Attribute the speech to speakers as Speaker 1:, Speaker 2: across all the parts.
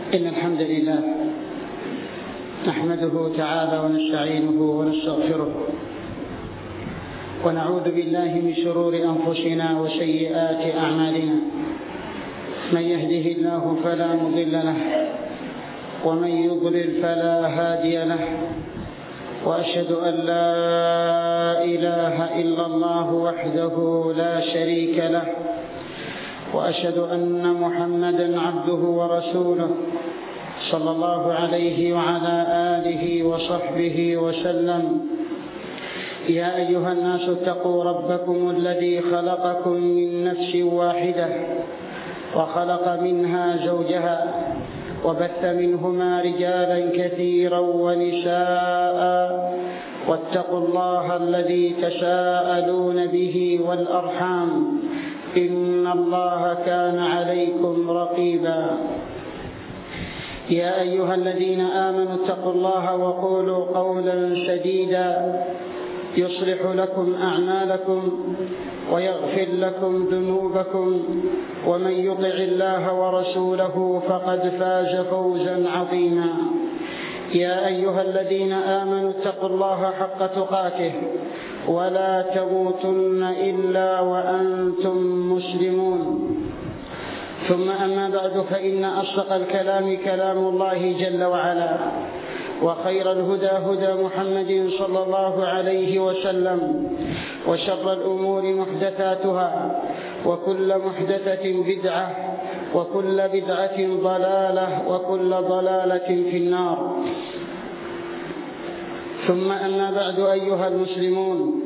Speaker 1: إن الحمد لله نحمده تعالى ونستعينه ونستغفره ونعوذ بالله من شرور أنفسنا وسيئات أعمالنا. من يهده الله فلا مضل له ومن يضلل فلا هادي له، وأشهد أن لا إله إلا الله وحده لا شريك له، وأشهد أن محمدًا عبده ورسوله صلى الله عليه وعلى آله وصحبه وسلم. يا أيها الناس اتقوا ربكم الذي خلقكم من نفس واحدة وخلق منها زوجها وبث منهما رجالا كثيرا ونساء، واتقوا الله الذي تساءلون به والأرحام إن الله كان عليكم رقيبا. يا أيها الذين آمنوا اتقوا الله وقولوا قولا سديدا يصلح لكم أعمالكم ويغفر لكم ذنوبكم، ومن يطع الله ورسوله فقد فاز فوزا عظيما. يا أيها الذين آمنوا اتقوا الله حق تقاته ولا تموتن إلا وأنتم مسلمون. ثم أما بعد، فإن أصدق الكلام كلام الله جل وعلا، وخير الهدى هدى محمد صلى الله عليه وسلم، وشر الأمور محدثاتها، وكل محدثة بدعة، وكل بدعة ضلالة، وكل ضلالة في النار. ثم أما بعد، أيها المسلمون،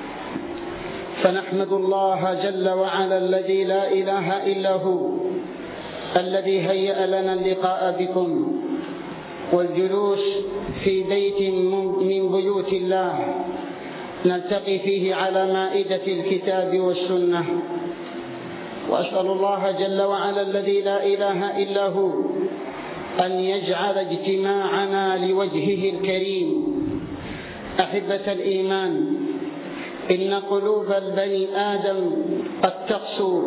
Speaker 1: فنحمد الله جل وعلا الذي لا إله إلا هو، الذي هيأ لنا اللقاء بكم والجلوس في بيت من بيوت الله نلتقي فيه على مائدة الكتاب والسنة. وأسأل الله جل وعلا الذي لا إله إلا هو أن يجعل اجتماعنا لوجهه الكريم. أحبة الإيمان، إن قلوب البني آدم قد تقسو،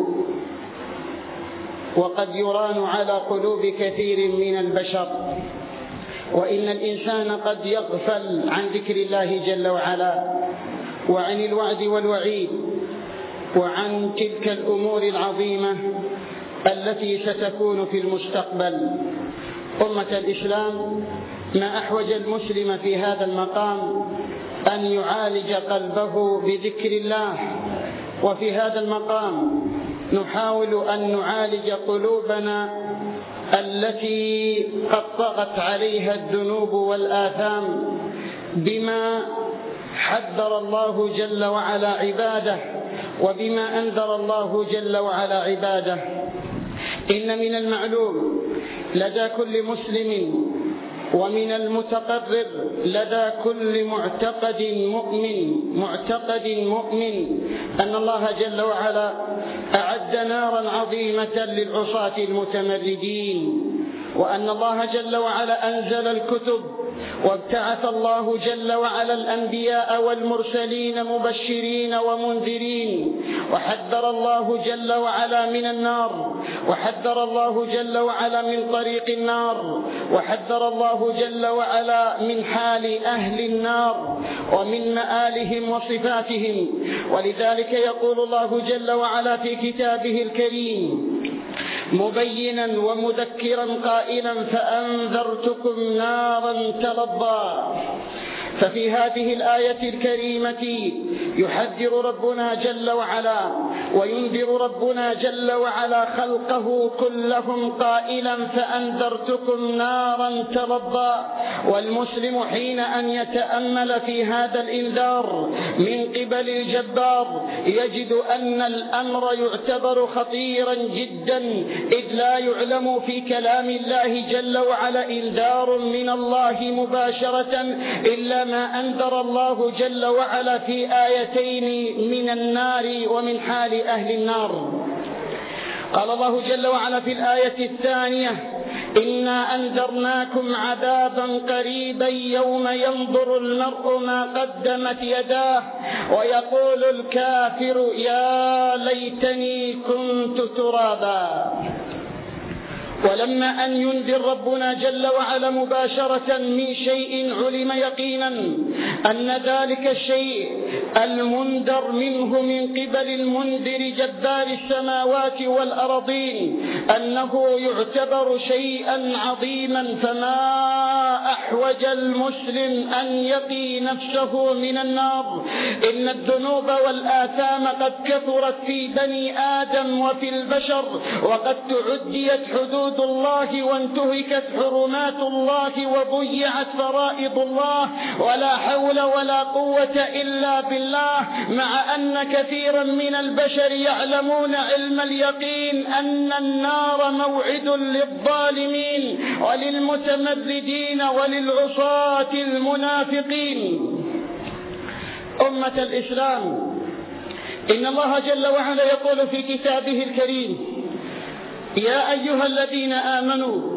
Speaker 1: وقد يران على قلوب كثير من البشر، وإن الإنسان قد يغفل عن ذكر الله جل وعلا، وعن الوعد والوعيد، وعن تلك الأمور العظيمة التي ستكون في المستقبل. أمة الإسلام، ما أحوج المسلم في هذا المقام أن يعالج قلبه بذكر الله. وفي هذا المقام نحاول أن نعالج قلوبنا التي قد طغت عليها الذنوب والآثام بما حذر الله جل وعلا عباده، وبما أنذر الله جل وعلا عباده. إن من المعلوم لدى كل مسلم، ومن المتقرر لدى كل معتقد مؤمن أن الله جل وعلا أعد نارا عظيمة للعصاة المتمردين، وأن الله جل وعلا أنزل الكتب، وابتعث الله جل وعلا الأنبياء والمرسلين مبشرين ومنذرين، وحذر الله جل وعلا من النار، وحذر الله جل وعلا من طريق النار، وحذر الله جل وعلا من حال أهل النار ومن مآلهم وصفاتهم. ولذلك يقول الله جل وعلا في كتابه الكريم مبينا ومذكرا قائلا: فأنذرتكم نارا تلظى. ففي هذه الآية الكريمة يحذر ربنا جل وعلا وينذر ربنا جل وعلا خلقه كلهم قائلا: فأنذرتكم نارا تلظى. والمسلم حين أن يتأمل في هذا الإنذار من قبل الجبار يجد أن الأمر يعتبر خطيرا جدا، إذ لا يعلم في كلام الله جل وعلا إنذار من الله مباشرة إلا ما أنذر الله جل وعلا في آيتين من النار ومن حال أهل النار. قال الله جل وعلا في الآية الثانية: إنا أنذرناكم عذابا قريبا يوم ينظر المرء ما قدمت يداه ويقول الكافر يا ليتني كنت ترابا. ولما أن ينذر ربنا جل وعلا مباشرة من شيء علم يقينا أن ذلك الشيء المنذر منه من قبل المنذر جبار السماوات والأرضين أنه يعتبر شيئا عظيما، فما أحوج المسلم أن يقي نفسه من النار. إن الذنوب والآثام قد كثرت في بني آدم وفي البشر، وقد تعديت حدود الله وانتهكت حرمات الله وضيعت فرائض الله، ولا حول ولا قوة إلا بالله، مع أن كثيرا من البشر يعلمون علم اليقين أن النار موعد للظالمين وللمتمردين وللعصاة المنافقين. أمة الإسلام، إن الله جل وعلا يقول في كتابه الكريم: يا أيها الذين آمنوا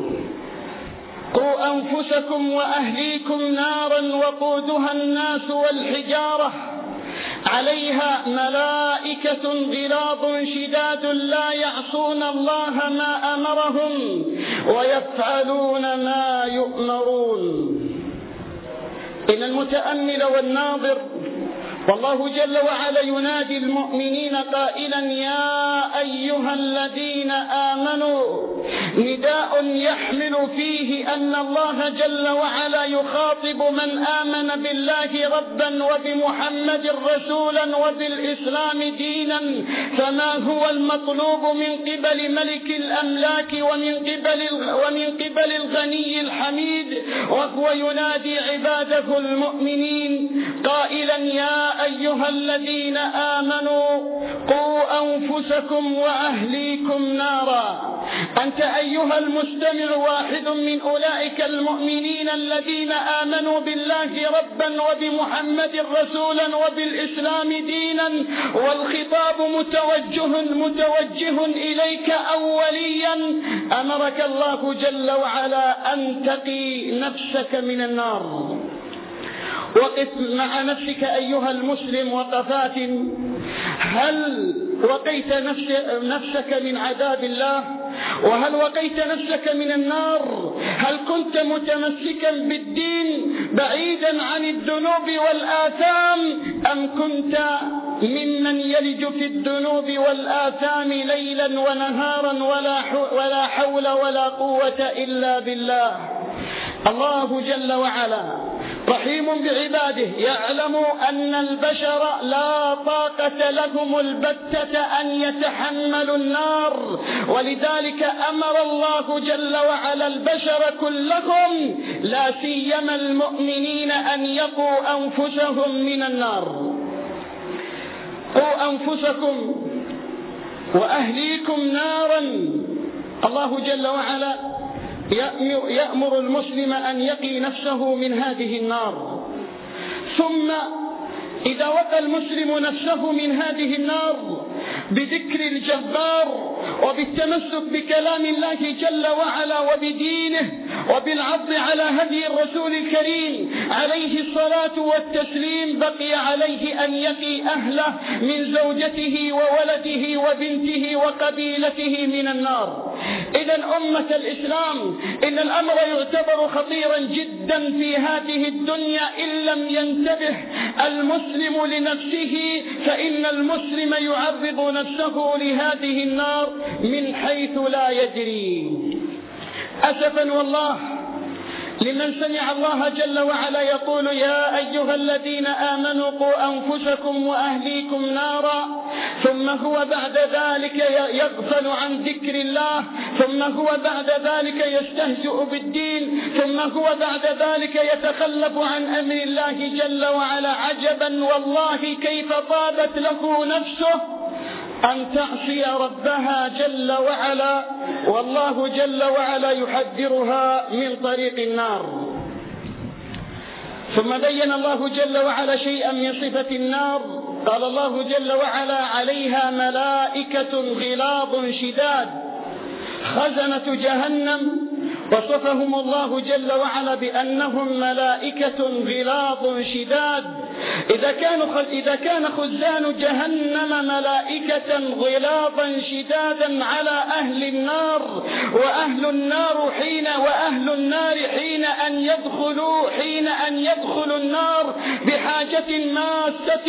Speaker 1: قوا أنفسكم وأهليكم نارا وقودها الناس والحجارة عليها ملائكة غلاظ شداد لا يعصون الله ما أمرهم ويفعلون ما يؤمرون. إن المتأمل والناظر والله جل وعلا ينادي المؤمنين قائلا: يا أيها الذين آمنوا، نداء يحمل فيه أن الله جل وعلا يخاطب من آمن بالله ربا وبمحمد رسولا وبالإسلام دينا. فما هو المطلوب من قبل ملك الأملاك ومن قبل الغني الحميد؟ وهو ينادي عباده المؤمنين قائلا: يا أيها الذين آمنوا قوا أنفسكم وأهليكم نارا. أنت أيها المستمع واحد من أولئك المؤمنين الذين آمنوا بالله ربا وبمحمد رسولا وبالإسلام دينا، والخطاب متوجه إليك أوليا. أمرك الله جل وعلا أن تقي نفسك من النار. وقف مع نفسك أيها المسلم وقفات: هل وقيت نفسك من عذاب الله؟ وهل وقيت نفسك من النار؟ هل كنت متمسكا بالدين بعيدا عن الذنوب والآثام، أم كنت ممن يلج في الذنوب والآثام ليلا ونهارا ولا حول ولا قوة إلا بالله؟ الله جل وعلا رحيم بعباده، يعلم أن البشر لا طاقة لهم البتة أن يتحملوا النار، ولذلك أمر الله جل وعلا البشر كلهم لا سيما المؤمنين أن يقوا أنفسهم من النار. قوا أنفسكم وأهليكم نارا. الله جل وعلا يأمر المسلم أن يقي نفسه من هذه النار. ثم إذا وقى المسلم نفسه من هذه النار بذكر الجبار وبالتمسك بكلام الله جل وعلا وبدينه وبالعض على هدي الرسول الكريم عليه الصلاة والتسليم، بقي عليه أن يقي أهله من زوجته وولده وبنته وقبيلته من النار. إذن أمة الإسلام، إن الأمر يعتبر خطيرا جدا في هذه الدنيا إن لم ينتبه المسلم لنفسه، فإن المسلم يعرض نفسه لهذه النار من حيث لا يدري. أسفا والله لمن سمع الله جل وعلا يقول: يا أيها الذين آمنوا قوا أنفسكم وأهليكم نارا، ثم هو بعد ذلك يغفل عن ذكر الله، ثم هو بعد ذلك يستهزئ بالدين، ثم هو بعد ذلك يتخلف عن أمر الله جل وعلا. عجبا والله كيف طابت له نفسه أن تعصي ربها جل وعلا، والله جل وعلا يحذرها من طريق النار. ثم بين الله جل وعلا شيئا من صفة النار، قال الله جل وعلا: عليها ملائكة غلاظ شداد، خزنة جهنم. وصفهم الله جل وعلا بأنهم ملائكة غلاظ شداد إذا كان خزان جهنم ملائكة غلاظا شدادا على أهل النار، وأهل النار حين أن يدخلوا النار بحاجة ماسة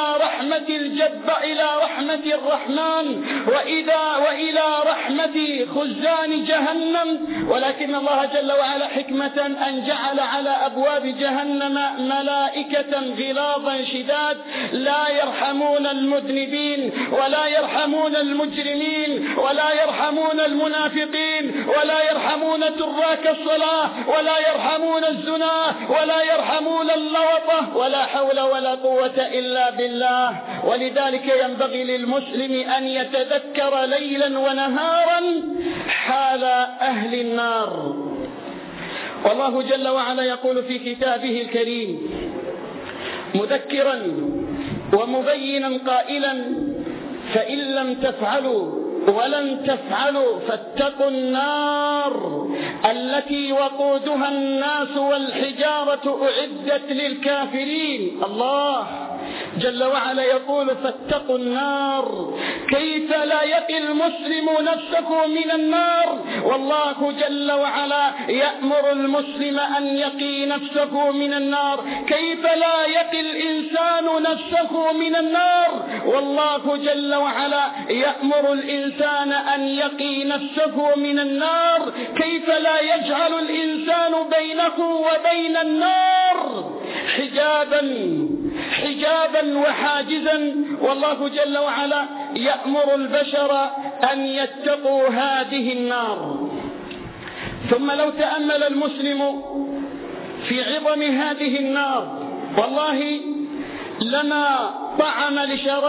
Speaker 1: إلى رحمة الرحمن وإلى رحمة خزان جهنم، ولكن الله جل وعلا حكمة أن جعل على أبواب جهنم ملائكة غلاظا شداد لا يرحمون المذنبين ولا يرحمون المجرمين ولا يرحمون المنافقين ولا يرحمون تراك الصلاة ولا يرحمون الزنا ولا يرحمون اللوطة، ولا حول ولا قوة إلا بالله. ولذلك ينبغي للمسلم أن يتذكر ليلا ونهارا حال أهل النار. والله جل وعلا يقول في كتابه الكريم مذكرا ومبينا قائلا: فإن لم تفعلوا ولن تفعلوا فاتقوا النار التي وقودها الناس والحجارة أعدت للكافرين. الله جل وعلا يقول: فاتقوا النار. كيف لا يقي المسلم نفسه من النار؟ والله جل وعلا يأمر المسلم أن يقي نفسه من النار. كيف لا يقي الإنسان نفسه من النار؟ والله جل وعلا يأمر الإنسان أن يقي نفسه من النار. كيف لا يجعل الإنسان بينه وبين النار حجابا وحاجزا؟ والله جل وعلا يأمر البشر أن يتقوا هذه النار. ثم لو تأمل المسلم في عظم هذه النار، والله لما طعم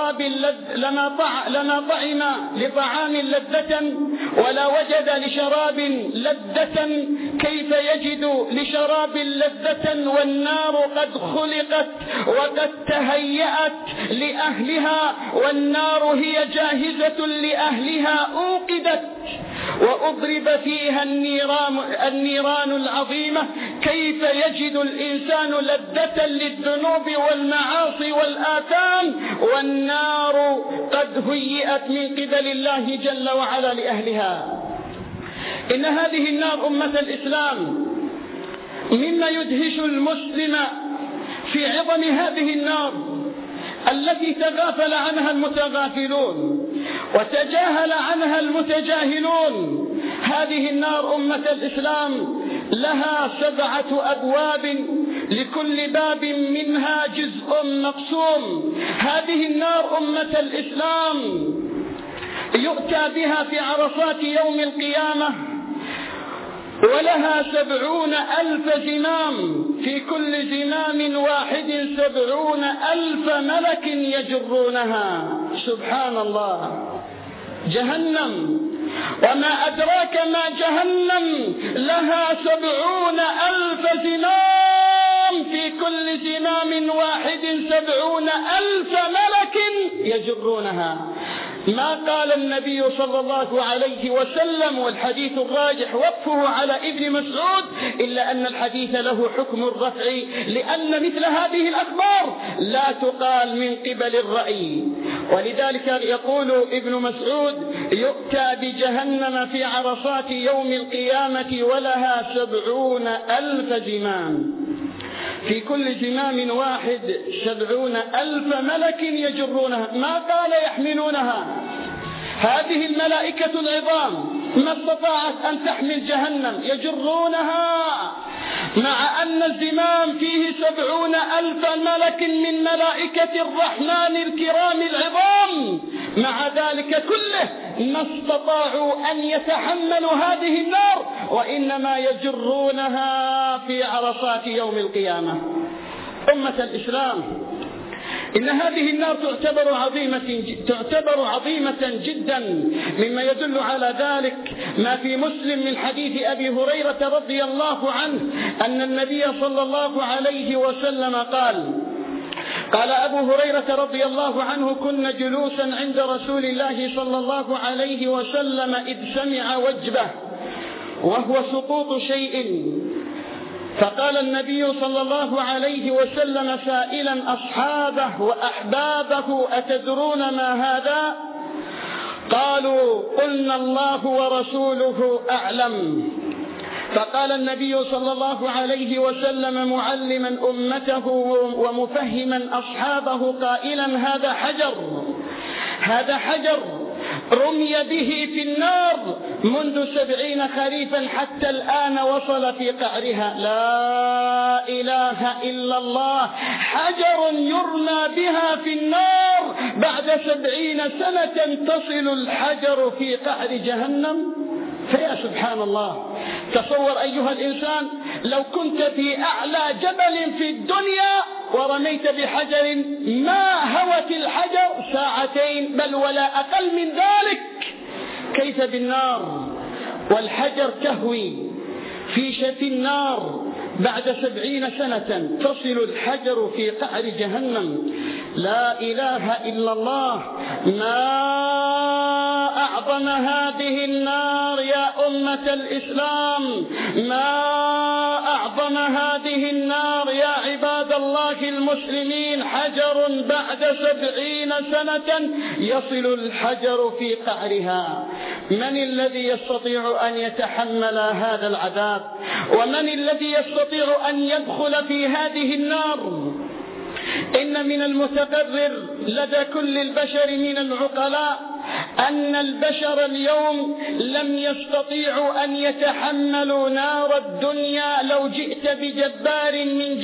Speaker 1: لطعام لذة ولا وجد لشراب لذة كيف يجد لشراب لذة والنار قد خلقت وقد تهيأت لأهلها، والنار هي جاهزة لأهلها، أوقدت وأضرب فيها النيران العظيمة. كيف يجد الإنسان لذة للذنوب والمعاصي والآثام والنار قد هيئت من قبل الله جل وعلا لأهلها؟ إن هذه النار أمة الإسلام مما يدهش المسلم في عظم هذه النار التي تغافل عنها المتغافلون وتجاهل عنها المتجاهلون. هذه النار أمة الإسلام لها 7 أبواب، لكل باب منها جزء مقسوم. هذه النار أمة الإسلام يؤتى بها في عرصات يوم القيامة ولها 70,000 زمام، في كل زمام واحد 70,000 ملك يجرونها. سبحان الله. جهنم وما أدراك ما جهنم، لها 70,000 زمام، في كل زمام واحد 70,000 ملك يجرونها. ما قال النبي صلى الله عليه وسلم، والحديث الراجح وقفه على ابن مسعود، إلا أن الحديث له حكم الرفع، لأن مثل هذه الأخبار لا تقال من قبل الرأي. ولذلك يقول ابن مسعود: يؤتى بجهنم في عرصات يوم القيامة ولها 70,000 زمام، في كل زمام واحد 70,000 ملك يجرونها. ما قال يحملونها. هذه الملائكة العظام ما استطاعت أن تحمل جهنم، يجرونها، مع أن الزمام فيه 70,000 ملك من ملائكة الرحمن الكرام العظام. مع ذلك كله ما استطاعوا أن يتحملوا هذه النار، وإنما يجرونها في عرصات يوم القيامة. أمة الإسلام، إن هذه النار تعتبر عظيمة جدا. مما يدل على ذلك ما في مسلم من حديث أبي هريرة رضي الله عنه أن النبي صلى الله عليه وسلم قال أبو هريرة رضي الله عنه: كنا جلوسا عند رسول الله صلى الله عليه وسلم إذ سمع وجبه وهو سقوط شيء فقال النبي صلى الله عليه وسلم سائلا أصحابه وأحبابه: أتدرون ما هذا؟ قالوا: قلنا الله ورسوله أعلم. فقال النبي صلى الله عليه وسلم معلما أمته ومفهما أصحابه قائلا: هذا حجر رمي به في النار منذ 70 خريفا حتى الآن وصل في قعرها. لا إله إلا الله، حجر يرمى بها في النار بعد 70 سنة تصل الحجر في قعر جهنم. فيا سبحان الله، تصور أيها الإنسان لو كنت في أعلى جبل في الدنيا ورميت بحجر ما هوت الحجر 2 ساعة بل ولا أقل من ذلك، كيف بالنار؟ والحجر تهوي في شتي النار بعد 70 سنة تصل الحجر في قعر جهنم. لا إله إلا الله، ما أعظم هذه النار يا أمة الإسلام، ما أعظم هذه النار يا عباد الله المسلمين. حجر بعد 70 سنة يصل الحجر في قعرها. من الذي يستطيع أن يتحمل هذا العذاب؟ ومن الذي يستطيع أن يدخل في هذه النار؟ إن من المتقرر لدى كل البشر من العقلاء أن البشر اليوم لم يستطيعوا أن يتحملوا نار الدنيا لو جئت بجبار من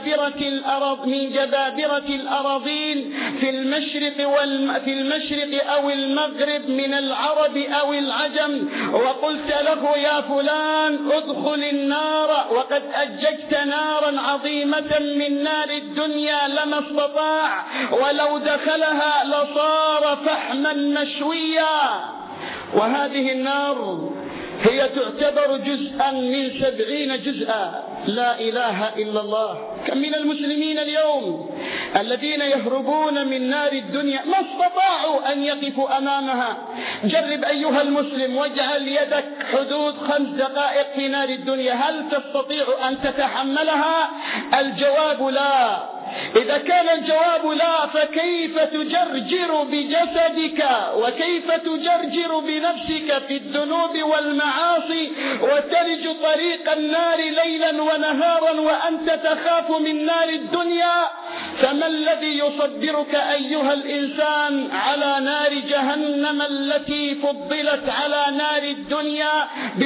Speaker 1: جبابرة الأراضين في المشرق أو المغرب من العرب أو العجم وقلت له: يا فلان ادخل النار، وقد أججت نارا عظيمة من نار الدنيا، لما استطاع، ولو دخلها لصار فحما مشويا. وهذه النار هي تعتبر جزءا من 70 جزءا. لا إله إلا الله. كم من المسلمين اليوم الذين يهربون من نار الدنيا ما استطاعوا أن يقفوا أمامها. جرب أيها المسلم واجعل يدك حدود 5 دقائق في نار الدنيا، هل تستطيع أن تتحملها؟ الجواب لا. إذا كان الجواب لا، فكيف تجرجر بجسدك وكيف تجرجر بنفسك في الذنوب والمعاصي وتلج طريق النار ليلا ونهارا وأنت تخاف من نار الدنيا؟ فما الذي يصبرك أيها الإنسان على نار جهنم التي فضلت على نار الدنيا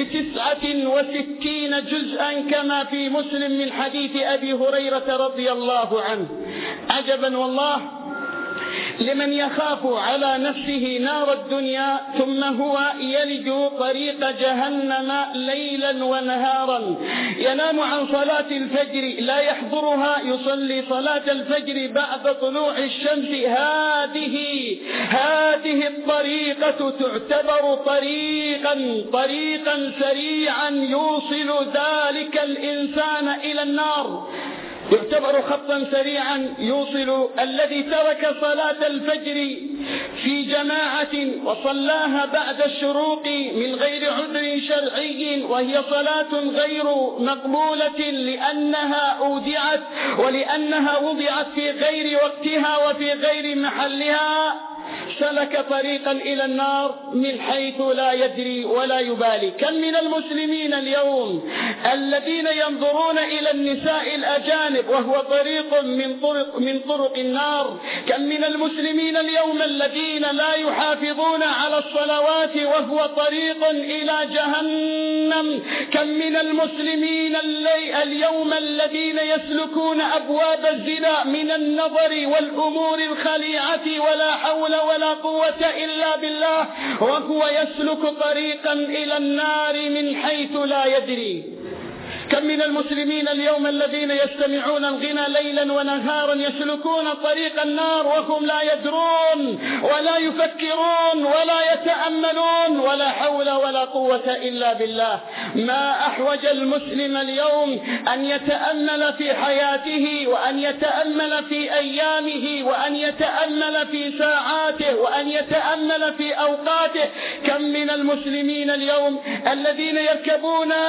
Speaker 1: ب69 جزءا كما في مسلم من حديث أبي هريرة رضي الله عنه. عجبا والله لمن يخاف على نفسه نار الدنيا ثم هو يلج طريق جهنم ليلا ونهارا، ينام عن صلاة الفجر لا يحضرها، يصلي صلاة الفجر بعد طلوع الشمس. هذه الطريقة تعتبر طريقا سريعا يوصل ذلك الإنسان إلى النار، يعتبر خطا سريعا يوصل الذي ترك صلاة الفجر في جماعة وصلاها بعد الشروق من غير عذر شرعي، وهي صلاة غير مقبولة لأنها أودعت ولأنها وضعت في غير وقتها وفي غير محلها، سلك طريقا إلى النار من حيث لا يدري ولا يبالي. كم من المسلمين اليوم الذين ينظرون إلى النساء الأجانب وهو طريق من طرق النار. كم من المسلمين اليوم الذين لا يحافظون على الصلوات وهو طريق إلى جهنم. كم من المسلمين اليوم الذين يسلكون أبواب الزنا من النظر والأمور الخليعة ولا حول ولا قوة إلا بالله، وهو يسلك طريقا إلى النار من حيث لا يدري. كم من المسلمين اليوم الذين يستمعون الغنى ليلا ونهارا يسلكون طريق النار وهم لا يدرون ولا يفكرون ولا يتأملون، ولا حول ولا قوة إلا بالله. ما أحوج المسلم اليوم أن يتأمل في حياته وأن يتأمل في أيامه وأن يتأمل في ساعاته وأن يتأمل في أوقاته. كم من المسلمين اليوم الذين يركبون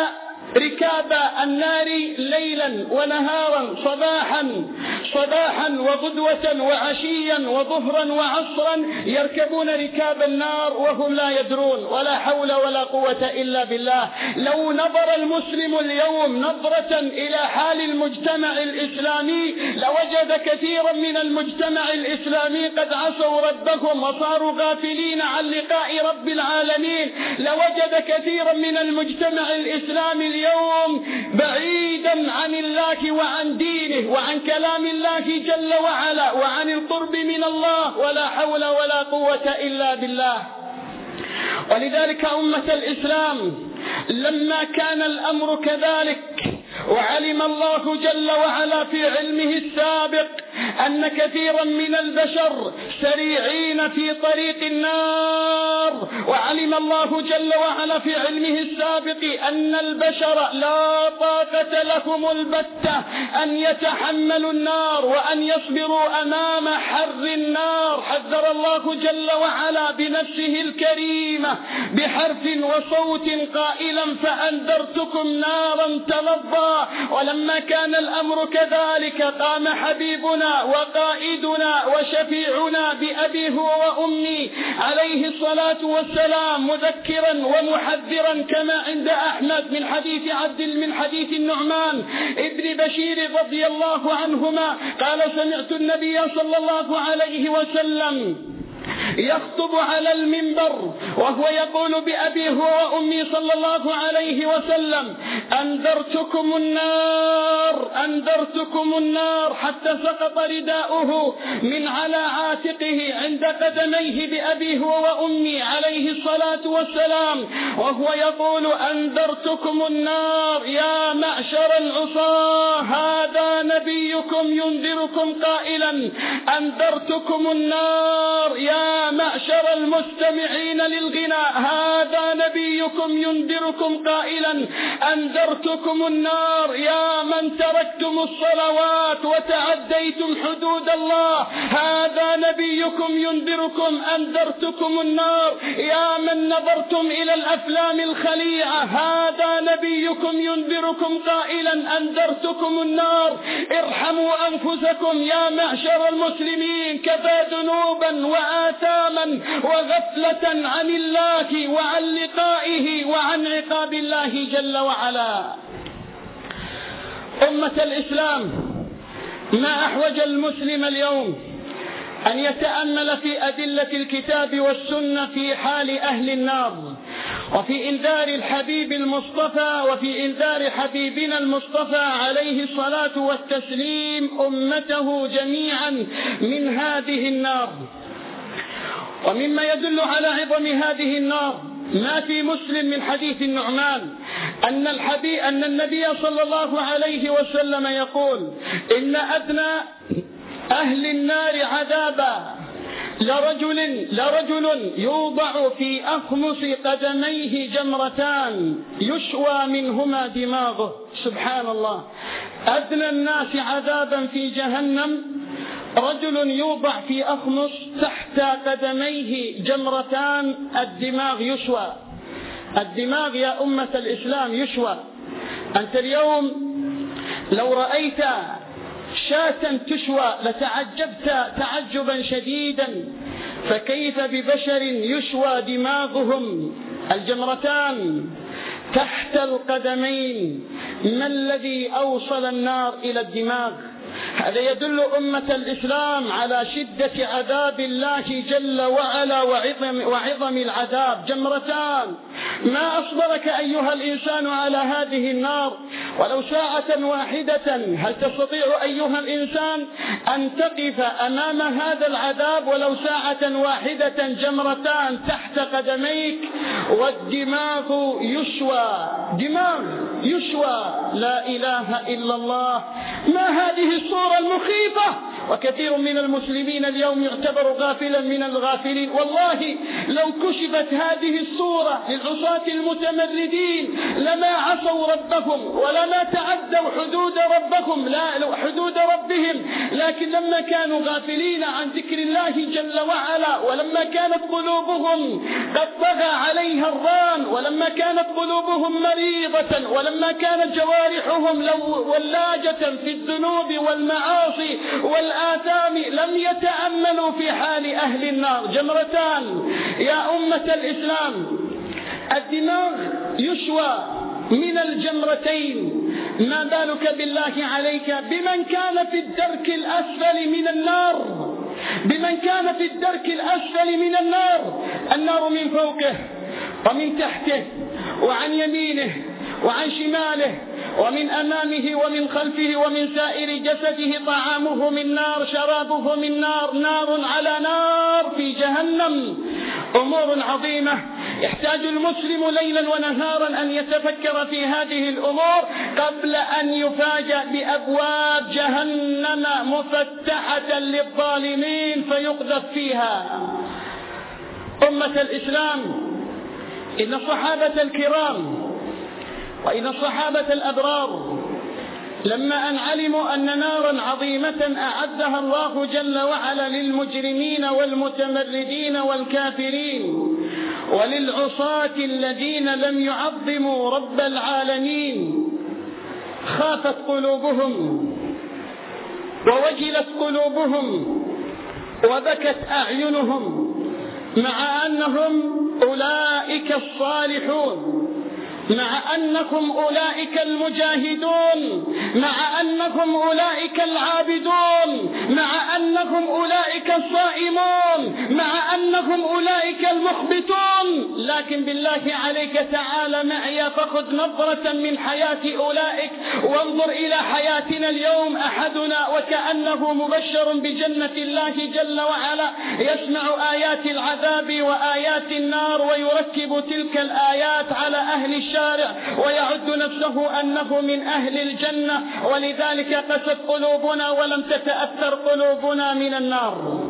Speaker 1: ركاب النار ليلا ونهارا، صباحا وغدوة وعشيا وظهرا وعصرا، يركبون ركاب النار وهم لا يدرون، ولا حول ولا قوة إلا بالله. لو نظر المسلم اليوم نظرة إلى حال المجتمع الإسلامي لوجد كثيرا من المجتمع الإسلامي قد عصوا ربهم وصاروا غافلين عن لقاء رب العالمين. لوجد كثيرا من المجتمع الإسلامي اليوم بعيدا عن الله وعن دينه وعن كلام الله جل وعلا وعن القرب من الله، ولا حول ولا قوة إلا بالله. ولذلك أمة الإسلام لما كان الأمر كذلك، وعلم الله جل وعلا في علمه السابق أن كثيرا من البشر سريعين في طريق النار، وعلم الله جل وعلا في علمه السابق أن البشر لا طاقة لهم البتة أن يتحملوا النار وأن يصبروا أمام حر النار. حذر الله جل وعلا بنفسه الكريمة بحرف وصوت قائلا: فأنذرتكم نارا تلظى. ولما كان الأمر كذلك قام حبيبنا وقائدنا وشفيعنا بأبي هو وأمي عليه الصلاة والسلام مذكرا ومحذرا كما عند أحمد من حديث النعمان ابن بشير رضي الله عنهما قال: سمعت النبي صلى الله عليه وسلم يخطب على المنبر وهو يقول بأبي هو وأمي صلى الله عليه وسلم: أنذرتكم النار، حتى سقط رداؤه من على عاتقه عند قدميه بأبي هو وأمي عليه الصلاة والسلام، وهو يقول: أنذرتكم النار يا معشر العصاة، هذا نبيكم ينذركم قائلا: أنذرتكم النار يا معشر المستمعين للغناء، هذا نبيكم ينذركم قائلا: أنذرتكم النار يا من تركتم الصلوات وتعديتم حدود الله، هذا نبيكم ينذركم. أنذرتكم النار يا من نظرتم إلى الأفلام الخليعة، هذا نبيكم ينذركم قائلا: أنذرتكم النار. ارحموا أنفسكم يا معشر المسلمين، كفى ذنوبا وآثاما وغفلة عن الله وعن لقائه وعن عقاب الله جل وعلا. أمة الإسلام، ما أحوج المسلم اليوم أن يتأمل في أدلة الكتاب والسنة في حال أهل النار، وفي إنذار الحبيب المصطفى وفي إنذار حبيبنا المصطفى عليه الصلاة والتسليم أمته جميعا من هذه النار. ومما يدل على عظم هذه النار ما في مسلم من حديث النعمان أن النبي صلى الله عليه وسلم يقول: إن أدنى أهل النار عذابا لرجل يوضع في أخمص قدميه جمرتان يشوى منهما دماغه. سبحان الله. أدنى الناس عذابا في جهنم رجل يوضع في أخمص تحت قدميه جمرتان، الدماغ يشوى. الدماغ يا أمة الإسلام يشوى. أنت اليوم لو رأيت شاة تشوى لتعجبت تعجبا شديدا، فكيف ببشر يشوى دماغهم الجمرتان تحت القدمين؟ ما الذي أوصل النار إلى الدماغ؟ هذا يدل أمة الإسلام على شدة عذاب الله جل وعلا وعظم العذاب. جمرتان، ما أصبرك أيها الإنسان على هذه النار ولو ساعة واحدة؟ هل تستطيع أيها الإنسان أن تقف أمام هذا العذاب ولو ساعة واحدة؟ جمرتان تحت قدميك والدماغ يشوى، دماغ يشوى. لا إله إلا الله. ما هذه الصورة المخيفة وكثير من المسلمين اليوم يعتبر غافلا من الغافلين. والله لو كشفت هذه الصورة للعصاة المتمردين لما عصوا ربهم ولما تعدوا حدود ربهم، لكن لما كانوا غافلين عن ذكر الله جل وعلا، ولما كانت قلوبهم قد طغى عليها الران، ولما كانت قلوبهم مريضة، ولما كانت جوارحهم ولاجة في الذنوب والمعاصي والآثام، لم يتأملوا في حال أهل النار. جمرتان يا أمة الإسلام، الدماغ يشوى من الجمرتين، ما بالك بالله عليك بمن كان في الدرك الأسفل من النار، بمن كان في الدرك الأسفل من النار. النار من فوقه ومن تحته وعن يمينه وعن شماله ومن أمامه ومن خلفه ومن سائر جسده، طعامه من نار شرابه من نار، نار على نار في جهنم. أمور عظيمة يحتاج المسلم ليلا ونهارا أن يتفكر في هذه الأمور قبل أن يفاجأ بأبواب جهنم مفتحة للظالمين فيقذف فيها. أمة الإسلام، إن الصحابة الكرام وإن الصحابة الأبرار لما أن علموا أن نارا عظيمة أعدها الله جل وعلا للمجرمين والمتمردين والكافرين وللعصاة الذين لم يعظموا رب العالمين، خافت قلوبهم ووجلت قلوبهم وبكت أعينهم، مع أنهم أولئك الصالحون، مع أنكم أولئك المجاهدون، مع أنكم أولئك العابدون، مع أنكم أولئك الصائمون، مع أنكم أولئك المخبتون. لكن بالله عليك تعالى معي فخذ نظرة من حياة أولئك وانظر إلى حياتنا اليوم. أحدنا وكأنه مبشر بجنة الله جل وعلا، يسمع آيات العذاب وآيات النار ويركب تلك الآيات على أهل الشارع ويعد نفسه أنه من أهل الجنة، ولذلك قست قلوبنا ولم تتأثر قلوبنا من النار.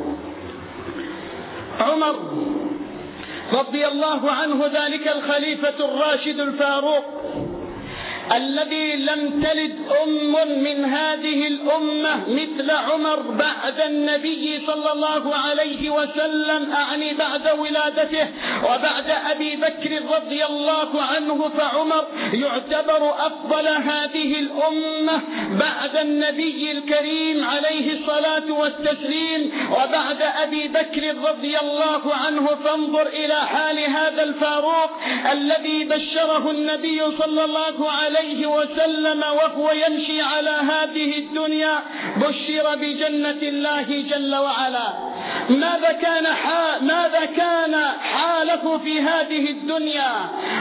Speaker 1: عمر رضي الله عنه ذلك الخليفة الراشد الفاروق الذي لم تلد من هذه الأمة مثل عمر بعد النبي صلى الله عليه وسلم، أعني بعد ولادته وبعد أبي بكر رضي الله عنه، فعمر يعتبر أفضل هذه الأمة بعد النبي الكريم عليه الصلاة والتسليم وبعد أبي بكر رضي الله عنه. فانظر إلى حال هذا الفاروق الذي بشره النبي صلى الله عليه وسلم وهو يمشي على هذه الدنيا، بشر بجنة الله جل وعلا. ماذا كان حاله في هذه الدنيا،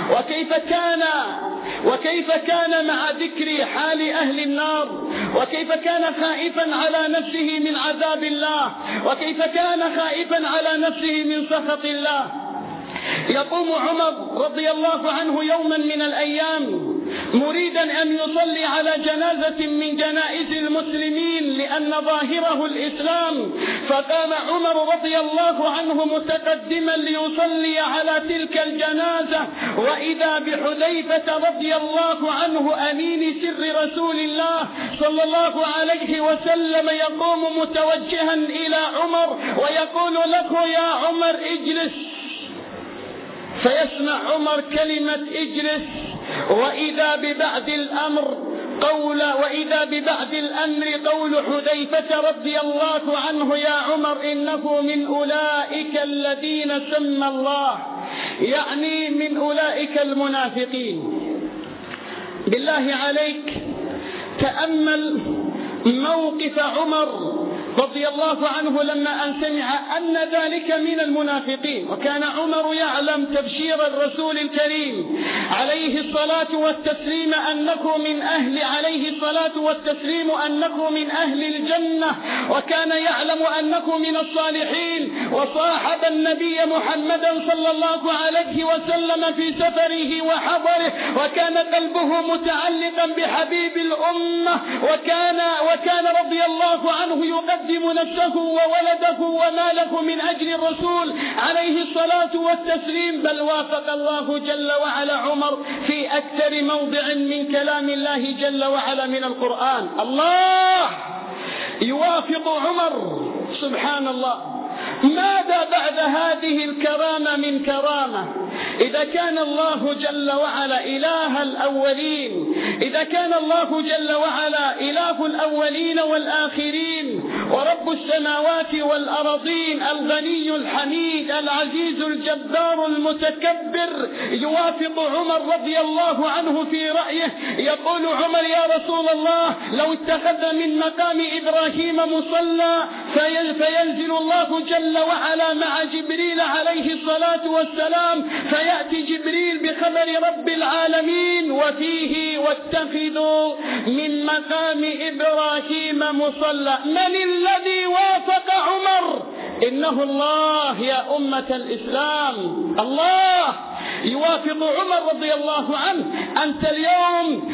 Speaker 1: وكيف كان مع ذكر حال أهل النار، وكيف كان خائفا على نفسه من عذاب الله، وكيف كان خائفا على نفسه من سخط الله. يقوم عمر رضي الله عنه يوما من الأيام مريدا أن يصلي على جنازة من جنائز المسلمين لأن ظاهره الإسلام، فقام عمر رضي الله عنه متقدما ليصلي على تلك الجنازة، وإذا بحذيفة رضي الله عنه أمين سر رسول الله صلى الله عليه وسلم يقوم متوجها إلى عمر ويقول له يا عمر اجلس، فيسمع عمر كلمة اجلس، وإذا ببعد الأمر قول حذيفة رضي الله عنه يا عمر إنه من أولئك الذين سمى الله، يعني من أولئك المنافقين. بالله عليك تأمل موقف عمر رضي الله عنه لما أن سمع أن ذلك من المنافقين، وكان عمر يعلم تبشير الرسول الكريم عليه الصلاة والتسليم أنه من أهل الجنة، وكان يعلم أنه من الصالحين، وصاحب النبي محمدا صلى الله عليه وسلم في سفره وحضره، وكان قلبه متعلقا بحبيب الأمة، وكان رضي الله عنه يقدم يقدم نفسه وولده وماله من أجل الرسول عليه الصلاة والتسليم، بل وافق الله جل وعلا عمر في أكثر موضع من كلام الله جل وعلا من القرآن. الله يوافق عمر، سبحان الله. ماذا بعد هذه الكرامة من كرامة؟ إذا كان الله جل وعلا إله الأولين، إذا كان الله جل وعلا إله الأولين والآخرين ورب السماوات والأرضين الغني الحميد العزيز الجبار المتكبر، يوافق عمر رضي الله عنه في رأيه. يقول عمر: يا رسول الله، لو اتخذ من مقام إبراهيم مصلى فينزل الله جل وعلا مع جبريل عليه الصلاة والسلام، فيأتي جبريل بخبر رب العالمين وفيه: واتخذوا من مقام إبراهيم مصلى. من الذي وافق عمر؟ إنه الله يا أمة الإسلام. الله يوافق عمر رضي الله عنه. أنت اليوم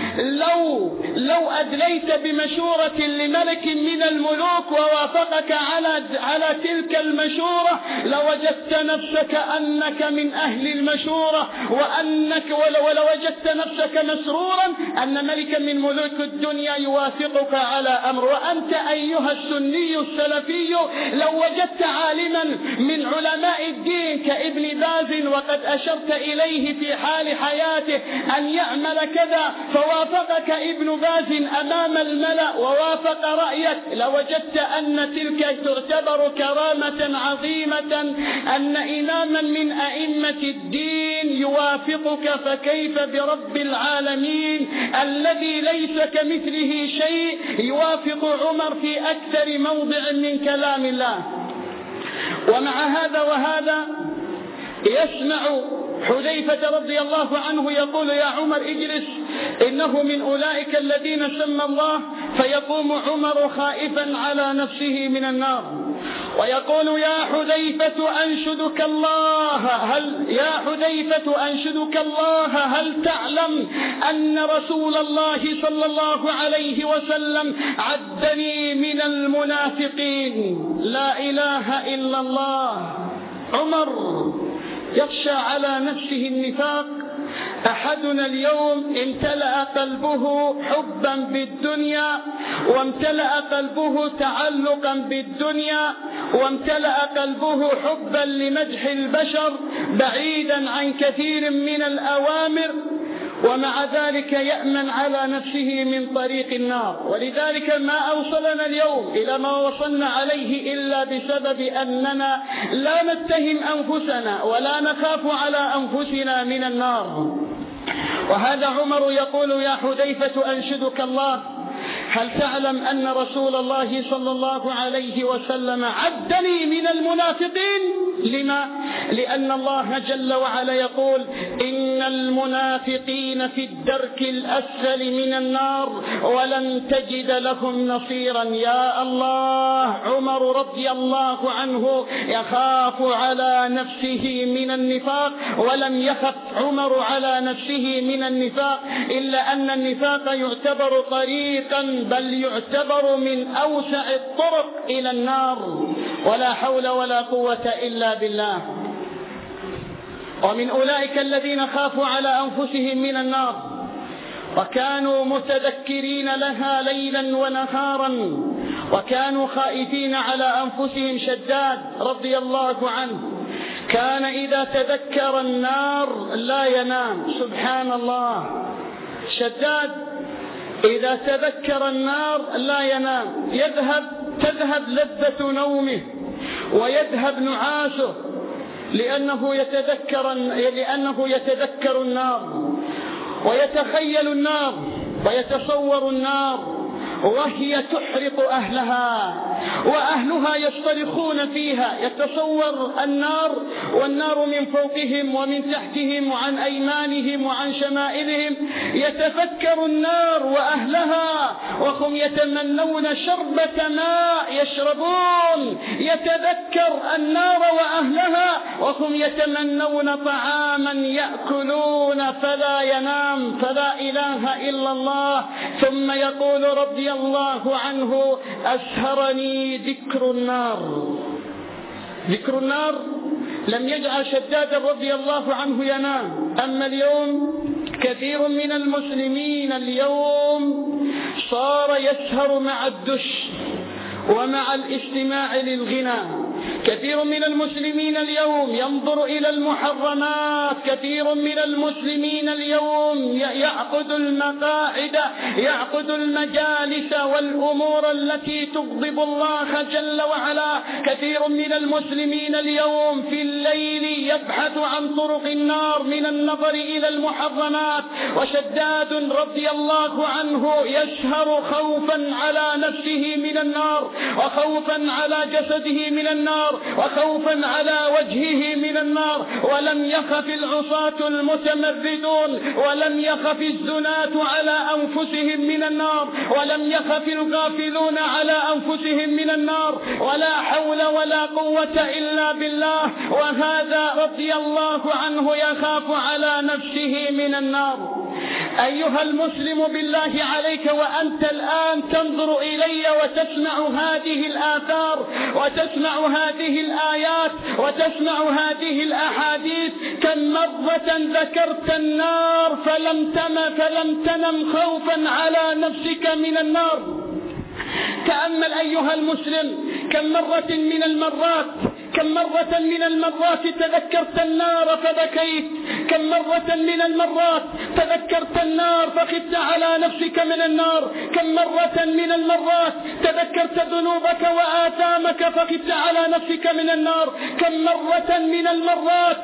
Speaker 1: لو أدليت بمشورة لملك من الملوك ووافقك على تلك المشورة، لوجدت نفسك أنك من أهل المشورة، ولوجدت نفسك مسرورا أن ملكا من ملوك الدنيا يوافقك على أمر. وأنت أيها السني السلفي لو وجدت عالما من علماء الدين كابن باز، وقد أشرت إليه في حال حياته أن يعمل كذا، فوافقك ابن باز أمام الملأ ووافق رأيك، لوجدت أن تلك تعتبر كرامة عظيمة، أن إماما من أئمة الدين يوافقك، فكيف برب العالمين الذي ليس كمثله شيء يوافق عمر في أكثر موضع من كلام الله. ومع هذا وهذا يسمع حذيفة رضي الله عنه يقول: يا عمر اجلس، إنه من أولئك الذين سمى الله. فيقوم عمر خائفا على نفسه من النار ويقول: يا حذيفة أنشدك الله، هل تعلم أن رسول الله صلى الله عليه وسلم عدني من المنافقين؟ لا إله إلا الله. عمر يخشى على نفسه النفاق. أحدنا اليوم امتلأ قلبه حبا بالدنيا، وامتلأ قلبه تعلقا بالدنيا، وامتلأ قلبه حبا لمدح البشر بعيدا عن كثير من الأوامر، ومع ذلك يأمن على نفسه من طريق النار. ولذلك ما أوصلنا اليوم إلى ما وصلنا عليه إلا بسبب أننا لا نتهم أنفسنا ولا نخاف على أنفسنا من النار. وهذا عمر يقول: يا حذيفة أنشدك الله، هل تعلم أن رسول الله صلى الله عليه وسلم عدني من المنافقين؟ لما؟ لأن الله جل وعلا يقول: إن المنافقين في الدرك الأسفل من النار ولن تجد لهم نصيرا. يا الله، عمر رضي الله عنه يخاف على نفسه من النفاق، ولم يخف عمر على نفسه من النفاق، إلا أن النفاق يعتبر طريقا، بل يعتبر من أوسع الطرق إلى النار، ولا حول ولا قوة إلا بالله. ومن أولئك الذين خافوا على أنفسهم من النار وكانوا متذكرين لها ليلا ونهارا، وكانوا خائفين على أنفسهم شداد رضي الله عنه، كان إذا تذكر النار لا ينام. سبحان الله. شداد إذا تذكر النار لا ينام، تذهب لذة نومه ويذهب نعاسه، لأنه يتذكر النار ويتخيل النار ويتصور النار وهي تحرق أهلها وأهلها يصطرخون فيها. يتصور النار والنار من فوقهم ومن تحتهم وعن أيمانهم وعن شمائلهم، يتفكر النار وأهلها وهم يتمنون شربة ماء يشربون، يتذكر النار وأهلها، وهم يتمنون طعاما يأكلون فلا ينام، فلا إله إلا الله. ثم يقول رضي الله عنه: أسهرني ذكر النار. ذكر النار لم يجعل شدادا رضي الله عنه ينام. أما اليوم كثير من المسلمين اليوم صار يسهر مع الدش ومع الاستماع للغناء. كثير من المسلمين اليوم ينظر إلى المحرمات. كثير من المسلمين اليوم يعقد المقاعد، يعقد المجالس والأمور التي تغضب الله جل وعلا. كثير من المسلمين اليوم في الليل يبحث عن طرق النار من النظر إلى المحرمات. وشداد رضي الله عنه يسهر خوفا على نفسه من النار، وخوفا على جسده من النار، وخوفا على وجهه من النار. ولم يخف العصاة المتمردون، ولم يخف الزناة على أنفسهم من النار، ولم يخف الغافلون على أنفسهم من النار. ولا حول ولا قوة إلا بالله. وهذا رضي الله عنه يخاف على نفسه من النار. أيها المسلم بالله عليك وأنت الآن تنظر إلي وتسمع هذه الآثار وتسمع هذه الآيات وتسمع هذه الأحاديث، كم مرة ذكرت النار فلم تنم خوفا على نفسك من النار. تأمل أيها المسلم، كم مرة من المرات تذكرت النار فبكيت، كم مرة من المرات تذكرت النار فخفت على نفسك من النار، كم مرة من المرات تذكرت ذنوبك وآثامك فخفت على نفسك من النار، كم مرة من المرات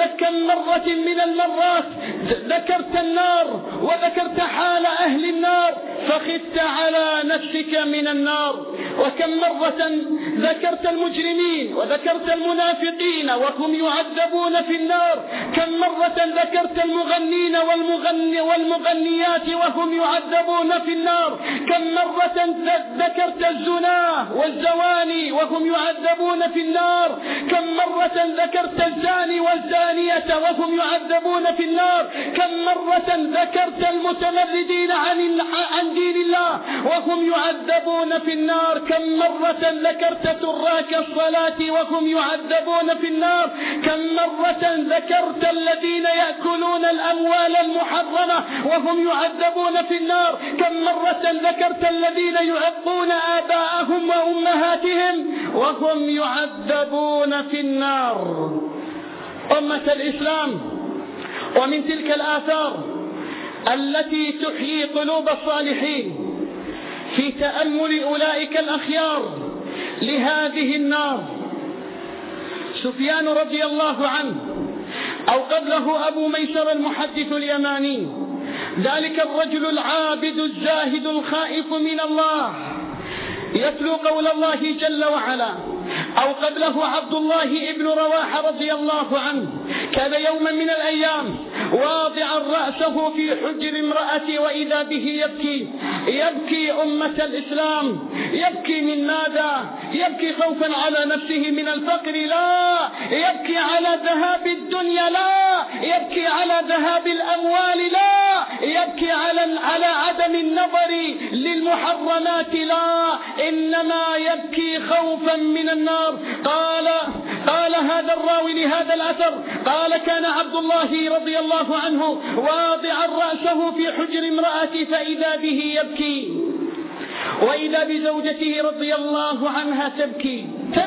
Speaker 1: ذكرت النار وذكرت حال أهل النار فخفت على نفسك من النار. وكم مرة ذكرت المجرمين وذكرت المنافقين وهم يعذبون في النار، كم مرة ذكرت المغنين والمغنيات وهم يعذبون في النار، كم مرة ذكرت الزنا والزواني وهم يعذبون في النار، كم مرة ذكرت الزاني والزانية وهم يعذبون في النار، كم مرة ذكرت المتمردين عن دين الله وهم يعذبون في النار، كم مرة ذكرت تراك الصلاة وهم يعذبون في النار، كم مرة ذكرت الذين يأكلون الأموال المحرمة وهم يعذبون في النار، كم مرة ذكرت الذين يعقون آباءهم وأمهاتهم وهم يعذبون في النار. أمة الإسلام، ومن تلك الآثار التي تحيي قلوب الصالحين في تأمل أولئك الأخيار لهذه النار سفيان رضي الله عنه، أو قبله أبو ميسر المحدث اليماني، ذلك الرجل العابد الزاهد الخائف من الله يتلو قول الله جل وعلا، أو قبله عبد الله ابن رواحة رضي الله عنه، كان يوما من الأيام واضعا رأسه في حجر امرأته وإذا به يبكي أمة الإسلام. يبكي من ماذا؟ يبكي خوفا على نفسه من الفقر؟ لا. يبكي على ذهاب الدنيا؟ لا. يبكي على ذهاب الأموال؟ لا. يبكي على عدم النظر للمحرمات؟ لا. إنما يبكي خوفا من النار. قال هذا الراوي لهذا الأثر، قال: كان عبد الله رضي الله عنه واضعا رأسه في حجر امرأته فإذا به يبكي، وإذا بزوجته رضي الله عنها تبكي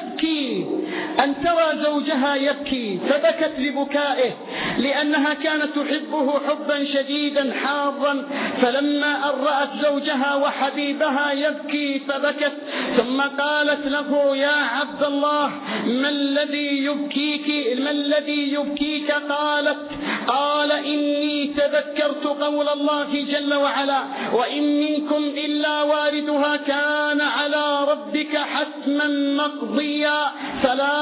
Speaker 1: أن ترى زوجها يبكي، فبكت لبكائه لأنها كانت تحبه حبا شديدا حارا، فلما أن رأت زوجها وحبيبها يبكي فبكت، ثم قالت له: يا عبد الله، ما الذي يبكيك؟ قال: إني تذكرت قول الله جل وعلا: وإن منكم إلا واردها كان على ربك حتما مقضيا، فلا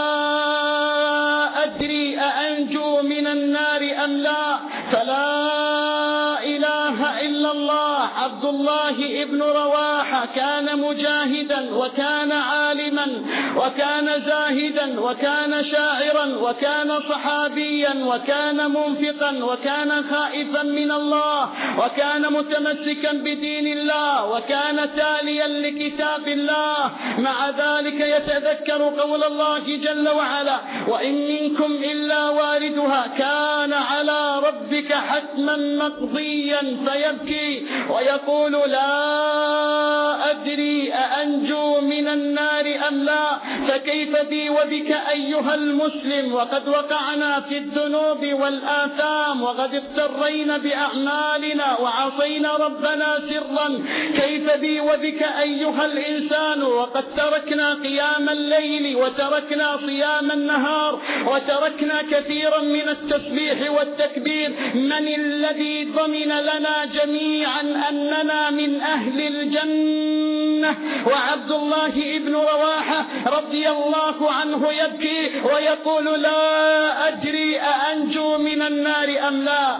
Speaker 1: أدري أأنجو من النار أم لا، فلا إله إله إلا الله. عبد الله ابن رواحة كان مجاهدا وكان عالما وكان زاهدا وكان شاعرا وكان صحابيا وكان منفقا وكان خائفا من الله وكان متمسكا بدين الله وكان تاليا لكتاب الله. مع ذلك يتذكر قول الله جل وعلا: وإن منكم إلا واردها كان على ربك حتما مقضيا، فيبكي ويقول: لا أدري أأنجو من النار أم لا. فكيف بي وبك أيها المسلم وقد وقعنا في الذنوب والآثام وقد اغترينا بأعمالنا وعصينا ربنا سرا. كيف بي وبك أيها الإنسان وقد تركنا قيام الليل وتركنا صيام النهار وتركنا كثيرا من التسبيح والتكبير. من الذي ضمن لنا جميعا أننا من أهل الجنة؟ وعبد الله ابن رواحة رضي الله عنه يبكي ويقول: لا أدري أأنجو من النار أم لا.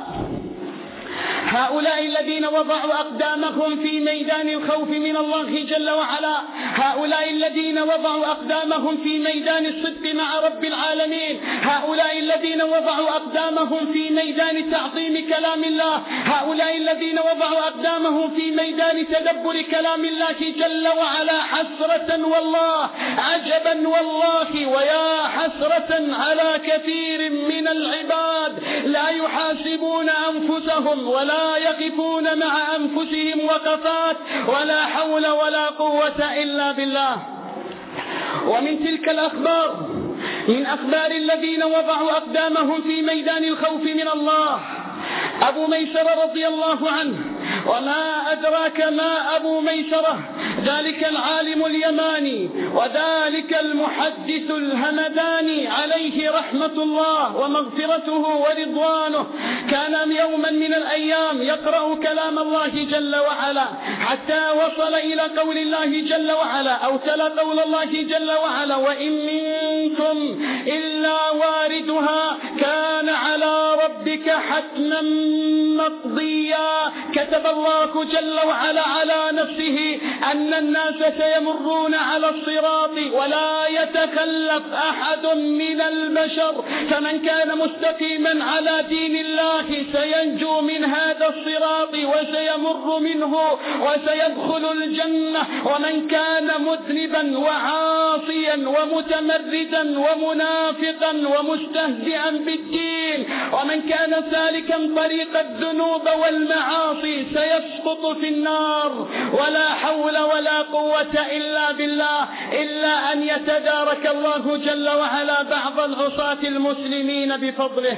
Speaker 1: هؤلاء الذين وضعوا أقدامهم في ميدان الخوف من الله جل وعلا، هؤلاء الذين وضعوا أقدامهم في ميدان الصدق مع رب العالمين، هؤلاء الذين وضعوا أقدامهم في ميدان تعظيم كلام الله، هؤلاء الذين وضعوا أقدامهم في ميدان تدبر كلام الله جل وعلا. حسرة والله، عجبا والله، ويا حسرة على كثير من العباد لا يحاسبون أنفسهم ولا يقفون مع أنفسهم وقفات، ولا حول ولا قوة إلا بالله. ومن تلك الأخبار، من أخبار الذين وضعوا أقدامهم في ميدان الخوف من الله، أبو ميسرة رضي الله عنه. وما أدراك ما أبو ميسرة؟ ذلك العالم اليماني وذلك المحدث الهمداني عليه رحمة الله ومغفرته ورضوانه. كان يوما من الأيام يقرأ كلام الله جل وعلا حتى وصل إلى قول الله جل وعلا، أو تلا قول الله جل وعلا: وإن منكم إلا واردها كان على ربك حتما مقضيا. كتب الله جل وعلا على نفسه أن الناس سيمرون على الصراط ولا يتخلف أحد من البشر، فمن كان مستقيما على دين الله سينجو من هذا الصراط وسيمر منه وسيدخل الجنة، ومن كان مذنبا وعاصيا ومتمردا ومنافقا ومستهزئا بالدين ومن كان سالكا طريق الذنوب والمعاصي سيسقط في النار، ولا حول ولا قوة إلا بالله، إلا أن يتدارك الله جل وعلا بعض العصاة المسلمين بفضله.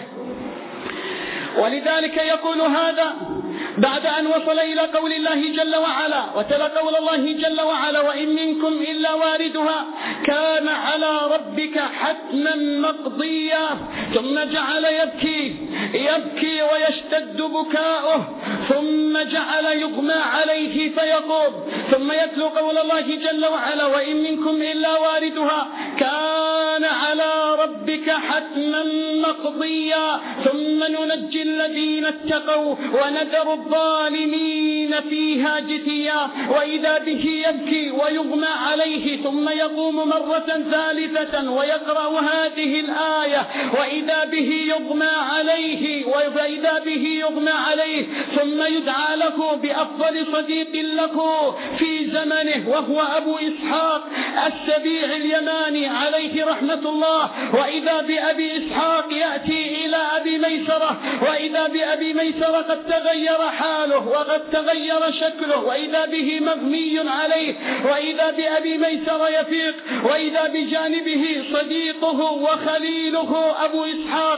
Speaker 1: ولذلك يقول هذا بعد أن وصل إلى قول الله جل وعلا وتلا قول الله جل وعلا: وإن منكم إلا واردها كان على ربك حتما مقضيا. ثم جعل يبكي ويشتد بكاؤه، ثم جعل يغمى عليه فيقوم، ثم يتلو قول الله جل وعلا: وإن منكم إلا واردها كان على ربك حتما مقضيا. ثم ننجي الذين اتقوا ونذر الظالمين فيها جثيا. وإذا به يبكي ويغمى عليه، ثم يقوم مرة ثالثة ويقرأ هذه الآية: وإذا به يغمى عليه، ثم يدعى له بأفضل صديق له في زمنه وهو أبو إسحاق السبيع اليماني عليه رحمة الله. وإذا بأبي إسحاق يأتي إلى أبي ميسرة، وإذا بأبي ميسرة قد تغير حاله وقد تغير شكله، وإذا به مغمي عليه، وإذا بأبي ميسرة يفيق، وإذا بجانبه صديقه وخليله أبو إسحاق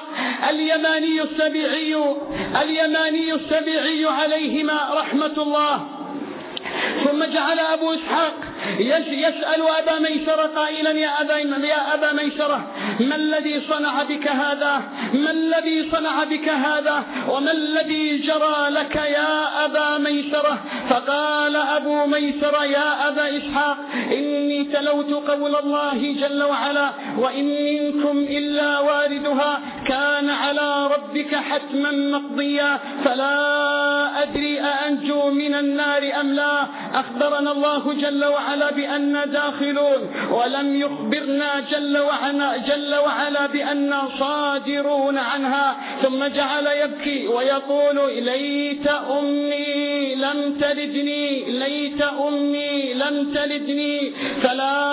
Speaker 1: اليماني السبيعي عليهما رحمة الله. ثم جعل أبو إسحاق يسأل أبا ميسرة قائلا يا أبا ميسرة ما الذي صنع بك هذا؟ ما الذي صنع بك هذا؟ وما الذي جرى لك يا أبا ميسرة؟ فقال أبو ميسرة يا أبا إسحاق إني تلوت قول الله جل وعلا وإن منكم إلا واردها كان على ربك حتما مقضيا فلا أدري أأنجو من النار أم لا. أخبرنا الله جل وعلا بأن داخلون ولم يخبرنا جل وعلا بأن صادرون عنها. ثم جعل يبكي ويقول ليت أمي لم تلدني ليت أمي لم تلدني فلا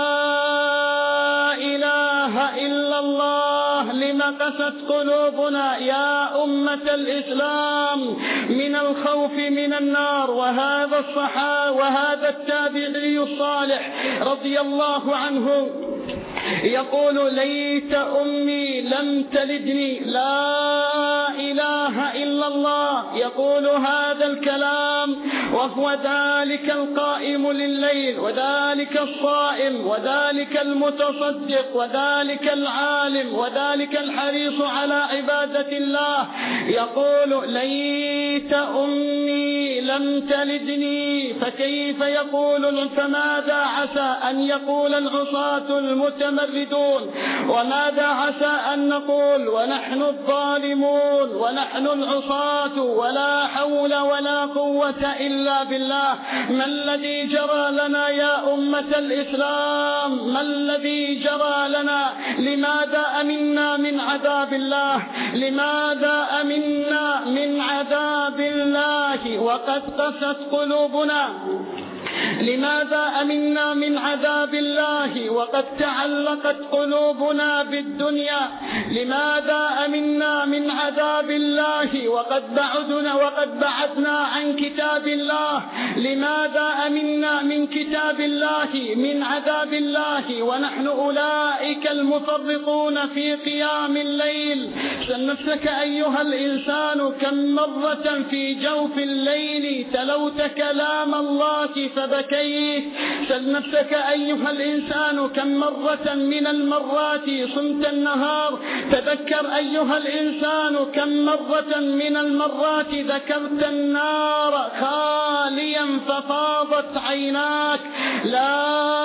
Speaker 1: إله إلا الله لما قست قلوبنا يا أمة الإسلام من الخوف من النار. وهذا التابعي الصالح رضي الله عنه يقول ليت أمي لم تلدني لا إله إلا الله. يقول هذا الكلام وهو ذلك القائم لليل وذلك الصائم وذلك المتصدق وذلك العالم وذلك الحريص على عبادة الله. يقول ليت أمي لم تلدني. فكيف يقول فماذا عسى أن يقول العصاة المتمردون؟ وماذا عسى أن نقول ونحن الظالمون ونحن العصاة ولا حول ولا قوة إلا بالله؟ ما الذي جرى لنا يا أمة الإسلام؟ ما الذي جرى لنا؟ لماذا أمنا من عذاب الله؟ لماذا أمنا من عذاب الله وقد قست قلوبنا؟ لماذا أمنا من عذاب الله وقد تعلقت قلوبنا بالدنيا؟ لماذا أمنا من عذاب الله وقد بعدنا عن كتاب الله؟ لماذا أمنا من كتاب الله من عذاب الله ونحن أولئك المفرطون في قيام الليل؟ سل نفسك أيها الإنسان كم مرة في جوف الليل تلوت كلام الله فبكيت. سل نفسك أيها الإنسان كم مرة من المرات صمت النهار. تذكر أيها الإنسان كم مرة من المرات ذكرت النار خاليا ففاضت عيناك. لا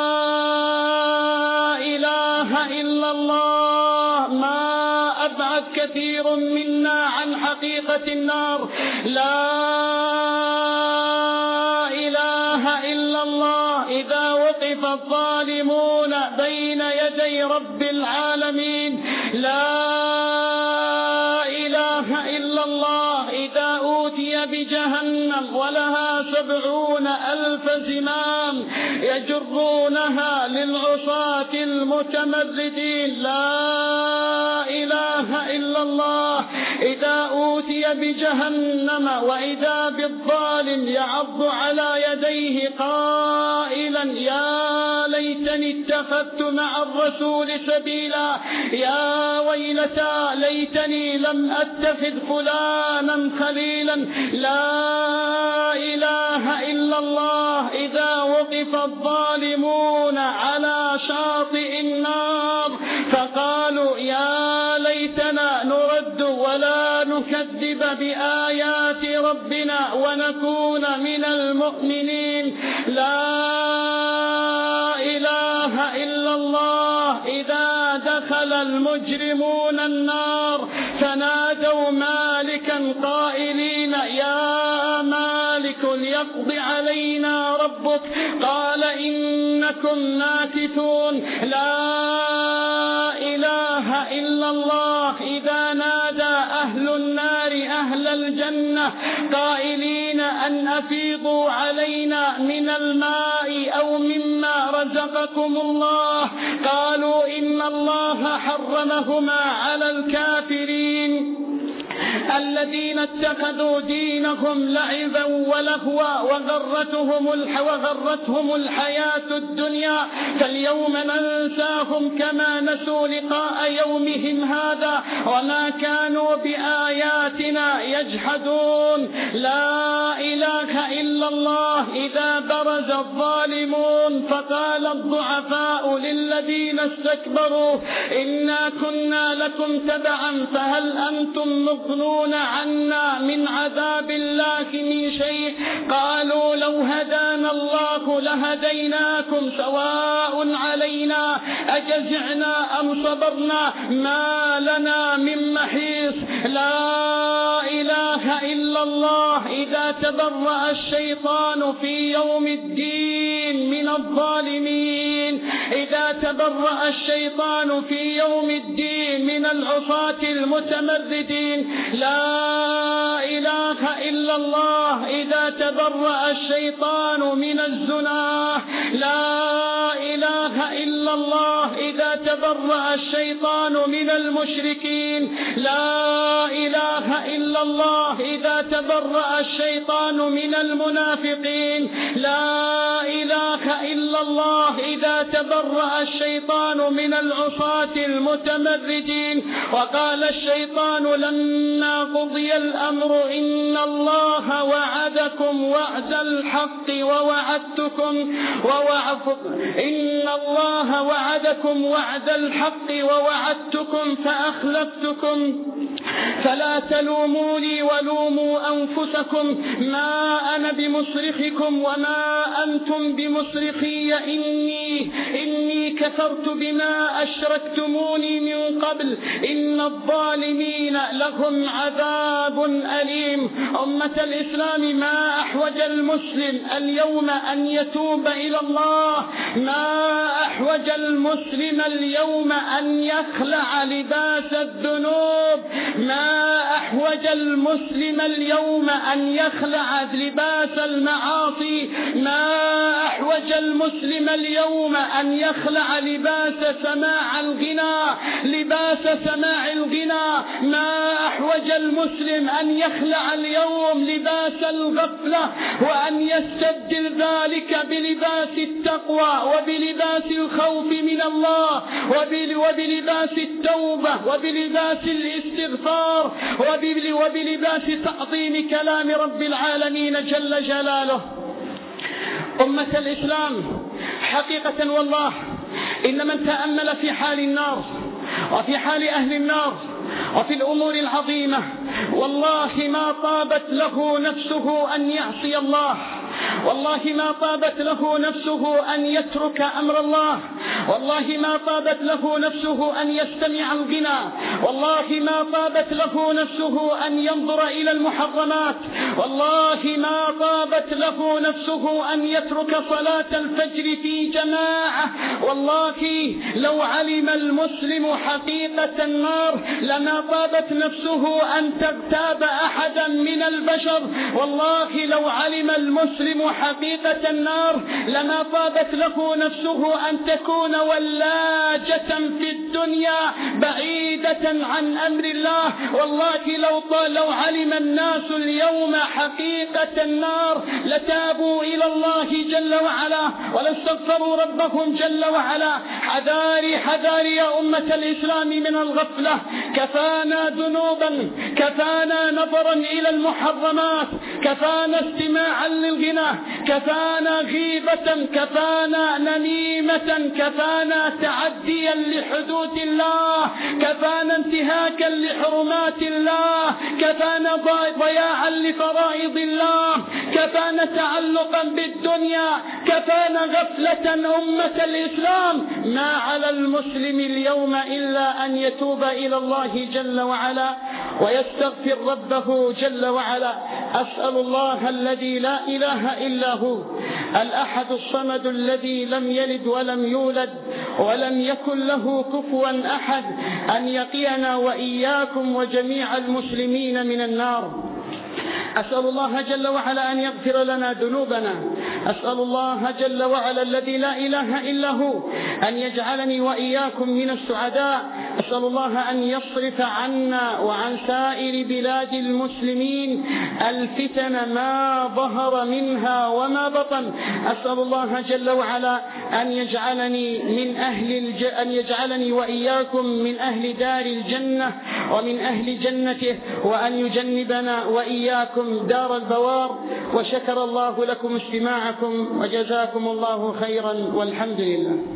Speaker 1: إله إلا الله. ما أبعد كثير منا عن حقيقة النار. لا إله إلا الله. إذا وقف الظالمون بين يدي رب العالمين لا إله إلا الله. إذا أوتي بجهنم ولها 70,000 زمام يجرونها للعصاة المتمردين لا إله إلا الله. إذا أوتي بجهنم وإذا بالظالم يعض على يديه قائلا يا ليتني اتخذت مع الرسول سبيلا يا ويلتى ليتني لم أتخذ فلانا خليلا. لا إله إلا الله. إذا وقف الظالمون على شاطئ النار فقالوا يا ليتنا نرد ولا نكذب بآيات ربنا ونكون من المؤمنين. لا إله إلا الله. إذا دخل المجرمون النار فنادوا مالكا قائلين يا مالك يقضي علينا ربك قال إنكم ماكثون. لا إله إلا الله. إذا نادى أهل النار أهل الجنة قائلين أن أفيضوا علينا من الماء أو مما رزقكم الله قالوا إن الله حرمهما على الكافرين. الذين اتخذوا دينهم لعبا ولهوا وغرتهم الحياة الدنيا، فاليوم ننساهم كما نسوا لقاء يومهم هذا وما كانوا بآياتنا يجحدون. لا إله إلا الله إذا برز الظالمون فقال الضعفاء للذين استكبروا إنا كنا لكم تبعا فهل أنتم مغنون عنا من عذاب الله من شيء؟ قالوا لو هدانا الله لهديناكم سواء علينا أجزعنا أم صبرنا ما لنا من محيص. لا إله إلا الله إذا تبرأ الشيطان في يوم الدين من الظالمين، إذا تبرأ الشيطان في يوم الدين من العصاة المتمردين. لا إله إلا الله إذا تبرأ الشيطان من الزنا. لا إله إلا الله إذا تبرأ الشيطان من المشركين. لا إله إلا الله إذا تبرأ الشيطان من المنافقين. لا إله إلا الله إذا تبرأ الشيطان من العصاة المتمردين. وقال الشيطان لما قضي الأمر إن الله وعدكم وعد الحق إن الله وعدكم وعد الحق ووعدتكم فأخلفتكم فلا تلوموني ولوموا أنفسكم ما أنا بمصرخكم وما أنتم بمصرخي إني كفرت بما أشركتموني من قبل إن الظالمين لهم عذاب أليم. أمة الإسلام، ما أحوج المسلم اليوم أن يتوب إلى الله، ما أحوج المسلم اليوم أن يخلع لباس الذنوب، ما أحوج المسلم اليوم أن يخلع لباس المعاصي، ما أحوج المسلم اليوم أن يخلع لباس سماع الغنى، ما أحوج المسلم أن يخلع اليوم لباس الغفلة وأن يستبدل ذلك بلباس التقوى وبلباس الخوف من الله وبلباس التوبة وبلباس الاستغفار وبلباس تعظيم كلام رب العالمين جل جلاله. أمة الإسلام، حقيقة والله إن من تأمل في حال النار وفي حال أهل النار وفي الأمور العظيمة والله ما طابت له نفسه أن يعصي الله، والله ما طابت له نفسه أن يترك أمر الله، والله ما طابت له نفسه أن يستمع الغنى، والله ما طابت له نفسه أن ينظر إلى المحرمات، والله ما طابت له نفسه أن يترك صلاة الفجر في جماعة. والله لو علم المسلم حقيقة النار لما طابت نفسه أن تغتاب أحدا من البشر. والله لو علم المسلم حقيقة النار لما طابت له نفسه أن تكون ولاجة في الدنيا بعيدة عن أمر الله. والله لو علم الناس اليوم حقيقة النار لتابوا إلى الله جل وعلا ولاستغفروا ربهم جل وعلا. حذاري يا أمة الإسلام من الغفلة، كفانا ذنوبا، كفانا نظرا إلى المحرمات، كفانا استماعا للغنى، كفانا غيبة، كفانا نميمة، كفانا تعديا لحدود الله، كفانا انتهاكا لحرمات الله، كفانا ضياعا لفرائض الله، كفانا تعلقا بالدنيا، كفانا غفلة. أمة الإسلام، ما على المسلم اليوم إلا أن يتوب إلى الله جل وعلا ويستغفر ربه جل وعلا. أسأل الله الذي لا إله إلا هو الأحد الصمد الذي لم يلد ولم يولد ولم يكن له كفوا أحد أن يقينا وإياكم وجميع المسلمين من النار. أسأل الله جل وعلا أن يغفر لنا ذنوبنا، أسأل الله جل وعلا الذي لا إله إلا هو أن يجعلني وإياكم من السعداء أسأل الله أن يصرف عنا وعن سائر بلاد المسلمين الفتن ما ظهر منها وما بطن. أسأل الله جل وعلا أن يجعلني وإياكم من أهل دار الجنة ومن أهل جنته، وأن يجنبنا وإياكم دار البوار. وشكر الله لكم استماعكم وجزاكم الله خيرا والحمد لله.